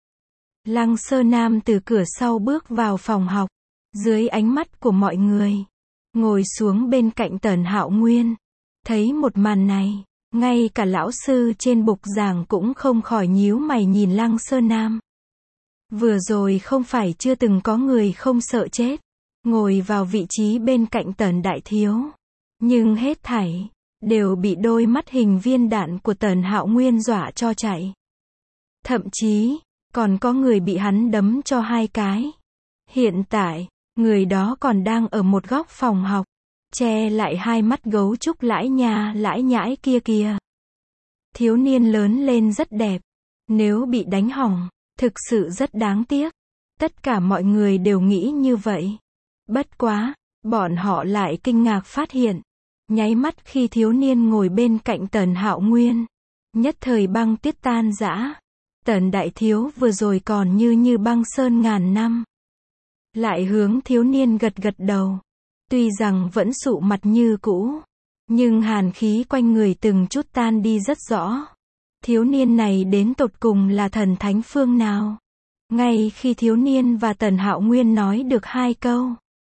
Lăng Sơ Nam từ cửa sau bước vào phòng học. Dưới ánh mắt của mọi người. Ngồi xuống bên cạnh Tần Hạo Nguyên. Thấy một màn này. Ngay cả lão sư trên bục giảng cũng không khỏi nhíu mày nhìn Lăng Sơ Nam. Vừa rồi không phải chưa từng có người không sợ chết. Ngồi vào vị trí bên cạnh Tần Đại Thiếu. Nhưng hết thảy đều bị đôi mắt hình viên đạn của Tần Hạo Nguyên dọa cho chạy. Thậm chí, còn có người bị hắn đấm cho 2 cái. Hiện tại, người đó còn đang ở một góc phòng học, che lại 2 mắt gấu trúc lãi nha lãi nhãi kia kìa. Thiếu niên lớn lên rất đẹp. Nếu bị đánh hỏng, thực sự rất đáng tiếc. Tất cả mọi người đều nghĩ như vậy. Bất quá, bọn họ lại kinh ngạc phát hiện. Nháy mắt khi thiếu niên ngồi bên cạnh Tần Hạo Nguyên. Nhất thời băng tuyết tan rã. Tần Đại Thiếu vừa rồi còn như băng sơn ngàn năm. Lại hướng thiếu niên gật gật đầu. Tuy rằng vẫn sụ mặt như cũ. Nhưng hàn khí quanh người từng chút tan đi rất rõ. Thiếu niên này đến tột cùng là thần thánh phương nào? Ngay khi thiếu niên và Tần Hạo Nguyên nói được 2 câu.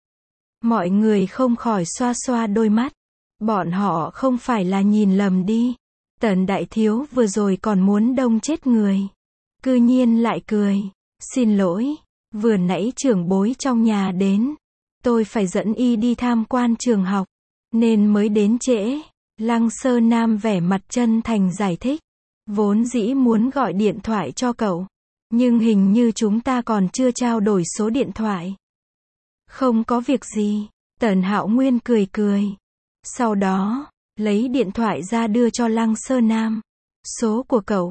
Mọi người không khỏi xoa xoa đôi mắt. Bọn họ không phải là nhìn lầm đi. Tần Đại Thiếu vừa rồi còn muốn đông chết người. Cư nhiên lại cười. Xin lỗi, vừa nãy trưởng bối trong nhà đến. Tôi phải dẫn y đi tham quan trường học. Nên mới đến trễ. Lăng Sơ Nam vẻ mặt chân thành giải thích. Vốn dĩ muốn gọi điện thoại cho cậu. Nhưng hình như chúng ta còn chưa trao đổi số điện thoại. Không có việc gì. Tần Hạo Nguyên cười cười. Sau đó, lấy điện thoại ra đưa cho Lăng Sơ Nam. Số của cậu,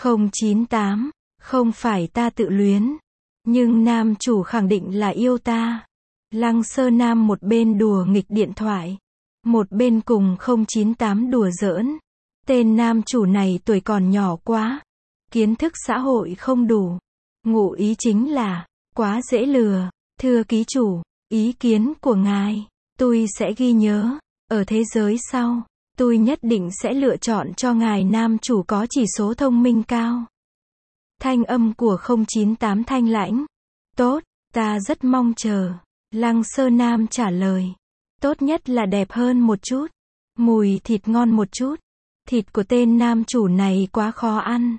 098, không phải ta tự luyến. Nhưng nam chủ khẳng định là yêu ta. Lăng Sơ Nam một bên đùa nghịch điện thoại. Một bên cùng 098 đùa giỡn. Tên nam chủ này tuổi còn nhỏ quá. Kiến thức xã hội không đủ. Ngụ ý chính là, quá dễ lừa. Thưa ký chủ, ý kiến của ngài, tôi sẽ ghi nhớ. Ở thế giới sau, tôi nhất định sẽ lựa chọn cho ngài nam chủ có chỉ số thông minh cao. Thanh âm của 098 thanh lãnh. Tốt, ta rất mong chờ. Lăng Sơ Nam trả lời. Tốt nhất là đẹp hơn một chút. Mùi thịt ngon một chút. Thịt của tên nam chủ này quá khó ăn.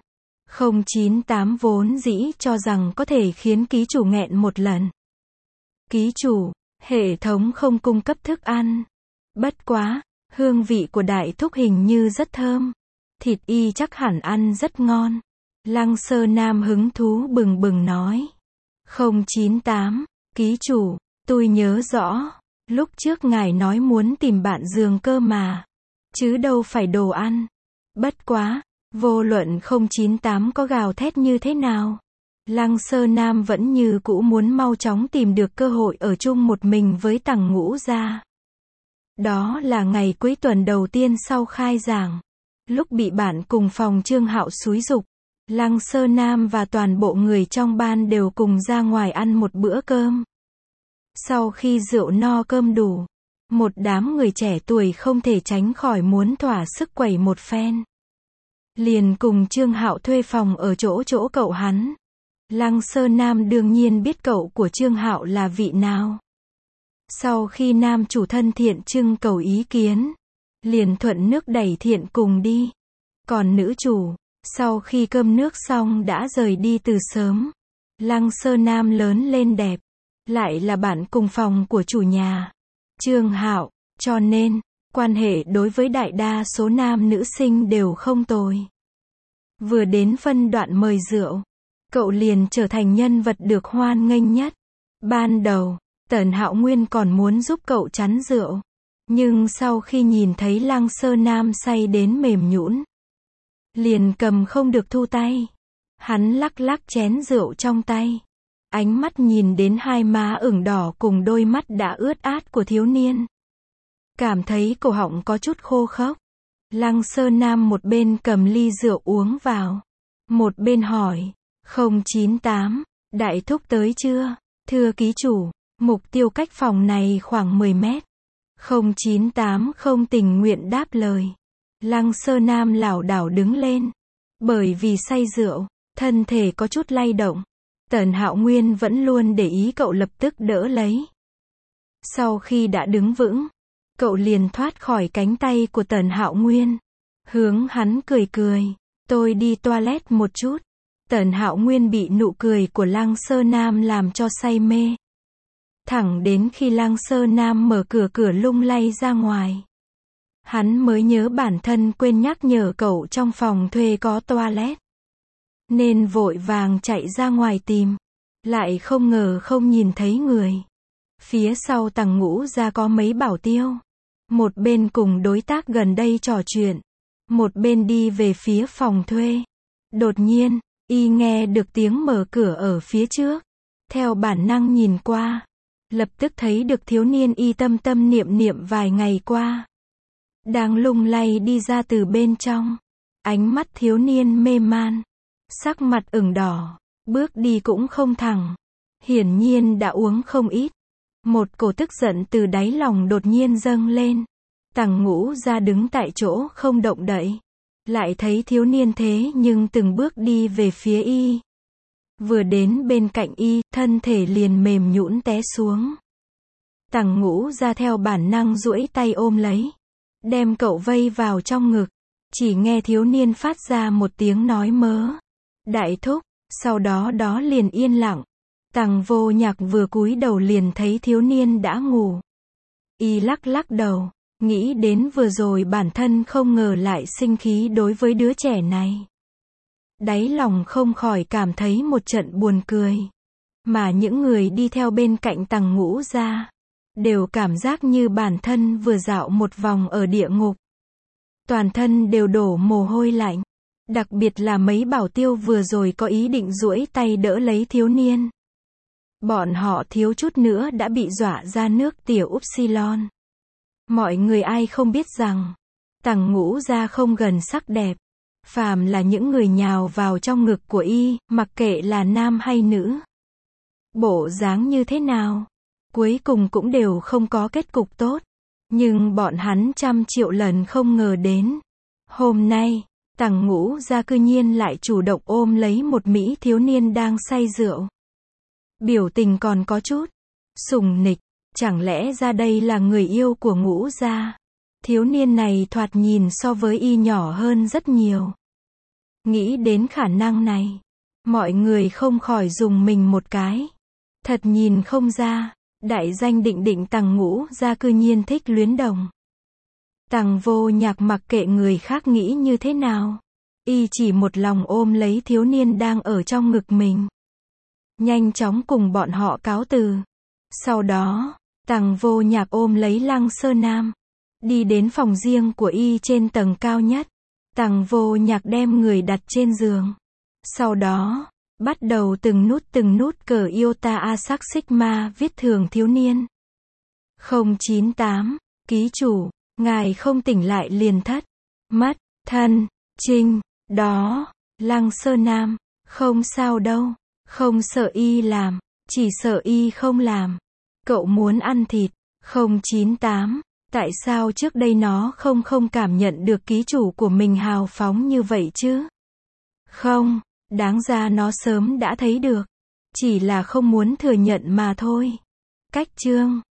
098 vốn dĩ cho rằng có thể khiến ký chủ nghẹn một lần. Ký chủ, hệ thống không cung cấp thức ăn. Bất quá, hương vị của đại thúc hình như rất thơm. Thịt y chắc hẳn ăn rất ngon. Lăng Sơ Nam hứng thú bừng bừng nói. 098, ký chủ, tôi nhớ rõ. Lúc trước ngài nói muốn tìm bạn giường cơ mà. Chứ đâu phải đồ ăn. Bất quá, vô luận 098 có gào thét như thế nào. Lăng Sơ Nam vẫn như cũ muốn mau chóng tìm được cơ hội ở chung một mình với Tằng Ngũ Gia. Đó là ngày cuối tuần đầu tiên sau khai giảng. Lúc bị bạn cùng phòng Trương Hạo xúi giục, Lăng Sơ Nam và toàn bộ người trong ban đều cùng ra ngoài ăn một bữa cơm. Sau khi rượu no cơm đủ, một đám người trẻ tuổi không thể tránh khỏi muốn thỏa sức quẩy một phen. Liền cùng Trương Hạo thuê phòng ở chỗ cậu hắn. Lăng Sơ Nam đương nhiên biết cậu của Trương Hạo là vị nào. Sau khi nam chủ thân thiện trưng cầu ý kiến, liền thuận nước đẩy thiện cùng đi. Còn nữ chủ, Sau khi cơm nước xong đã rời đi từ sớm. Lăng Sơ Nam lớn lên đẹp, lại là bạn cùng phòng của chủ nhà, Trương Hạo, cho nên, quan hệ đối với đại đa số nam nữ sinh đều không tồi. Vừa đến phân đoạn mời rượu, cậu liền trở thành nhân vật được hoan nghênh nhất. Ban đầu, Tần Hạo Nguyên còn muốn giúp cậu chắn rượu, nhưng sau khi nhìn thấy Lăng Sơ Nam say đến mềm nhũn, liền cầm không được thu tay. Hắn lắc lắc chén rượu trong tay, ánh mắt nhìn đến hai má ửng đỏ cùng đôi mắt đã ướt át của thiếu niên. Cảm thấy cổ họng có chút khô khốc. Lăng Sơ Nam một bên cầm ly rượu uống vào, một bên hỏi, 098, đại thúc tới chưa? Thưa ký chủ, mục tiêu cách phòng này khoảng 10 mét. 098 không tình nguyện đáp lời. Lăng Sơ Nam lảo đảo đứng lên. Bởi vì say rượu, thân thể có chút lay động. Tần Hạo Nguyên vẫn luôn để ý cậu lập tức đỡ lấy. Sau khi đã đứng vững, cậu liền thoát khỏi cánh tay của Tần Hạo Nguyên. Hướng hắn cười cười, tôi đi toilet một chút. Tần Hạo Nguyên bị nụ cười của Lăng Sơ Nam làm cho say mê. Thẳng đến khi Lăng Sơ Nam mở cửa lung lay ra ngoài, hắn mới nhớ bản thân quên nhắc nhở cậu trong phòng thuê có toilet, nên vội vàng chạy ra ngoài tìm. Lại không ngờ không nhìn thấy người. Phía sau Tằng Ngũ ra có mấy bảo tiêu. Một bên cùng đối tác gần đây trò chuyện, một bên đi về phía phòng thuê. Đột nhiên, y nghe được tiếng mở cửa ở phía trước. Theo bản năng nhìn qua, lập tức thấy được thiếu niên y tâm tâm niệm niệm vài ngày qua, đang lung lay đi ra từ bên trong. Ánh mắt thiếu niên mê man, sắc mặt ửng đỏ, bước đi cũng không thẳng. Hiển nhiên đã uống không ít. Một cổ tức giận từ đáy lòng đột nhiên dâng lên. Tằng Ngũ ra đứng tại chỗ không động đậy. Lại thấy thiếu niên thế nhưng từng bước đi về phía y. Vừa đến bên cạnh y, thân thể liền mềm nhũn té xuống. Tằng Ngũ ra theo bản năng duỗi tay ôm lấy, đem cậu vây vào trong ngực. Chỉ nghe thiếu niên phát ra một tiếng nói mớ, đại thúc, sau đó liền yên lặng. Tằng Vô Nhạc vừa cúi đầu liền thấy thiếu niên đã ngủ. Y lắc lắc đầu, nghĩ đến vừa rồi bản thân không ngờ lại sinh khí đối với đứa trẻ này. Đáy lòng không khỏi cảm thấy một trận buồn cười. Mà những người đi theo bên cạnh Tằng Ngũ ra, đều cảm giác như bản thân vừa dạo một vòng ở địa ngục. Toàn thân đều đổ mồ hôi lạnh. Đặc biệt là mấy bảo tiêu vừa rồi có ý định duỗi tay đỡ lấy thiếu niên. Bọn họ thiếu chút nữa đã bị dọa ra nước tiểu Upsilon. Mọi người ai không biết rằng, Tằng Ngũ ra không gần sắc đẹp. Phàm là những người nhào vào trong ngực của y, mặc kệ là nam hay nữ, bộ dáng như thế nào, cuối cùng cũng đều không có kết cục tốt. Nhưng bọn hắn 100 triệu lần không ngờ đến. Hôm nay, Tằng Ngũ ra cư nhiên lại chủ động ôm lấy một mỹ thiếu niên đang say rượu. Biểu tình còn có chút sùng nịch, chẳng lẽ ra đây là người yêu của Ngũ gia? Thiếu niên này thoạt nhìn so với y nhỏ hơn rất nhiều. Nghĩ đến khả năng này, mọi người không khỏi dùng mình một cái. Thật nhìn không ra, đại danh định định Tằng Ngũ gia cư nhiên thích luyến đồng. Tằng Vô Nhạc mặc kệ người khác nghĩ như thế nào, y chỉ một lòng ôm lấy thiếu niên đang ở trong ngực mình. Nhanh chóng cùng bọn họ cáo từ. Sau đó, Tằng Vô Nhạc ôm lấy Lăng Sơ Nam, đi đến phòng riêng của y trên tầng cao nhất. Tằng Vô Nhạc đem người đặt trên giường. Sau đó, bắt đầu từng nút cờ Iota Asac Sigma viết thường thiếu niên. 098, ký chủ, ngài không tỉnh lại liền thất, mất, thân, trinh, đó, Lăng Sơ Nam, không sao đâu, không sợ y làm, chỉ sợ y không làm. Cậu muốn ăn thịt, 098, tại sao trước đây nó không cảm nhận được ký chủ của mình hào phóng như vậy chứ? Không, đáng ra nó sớm đã thấy được, chỉ là không muốn thừa nhận mà thôi. Cách chương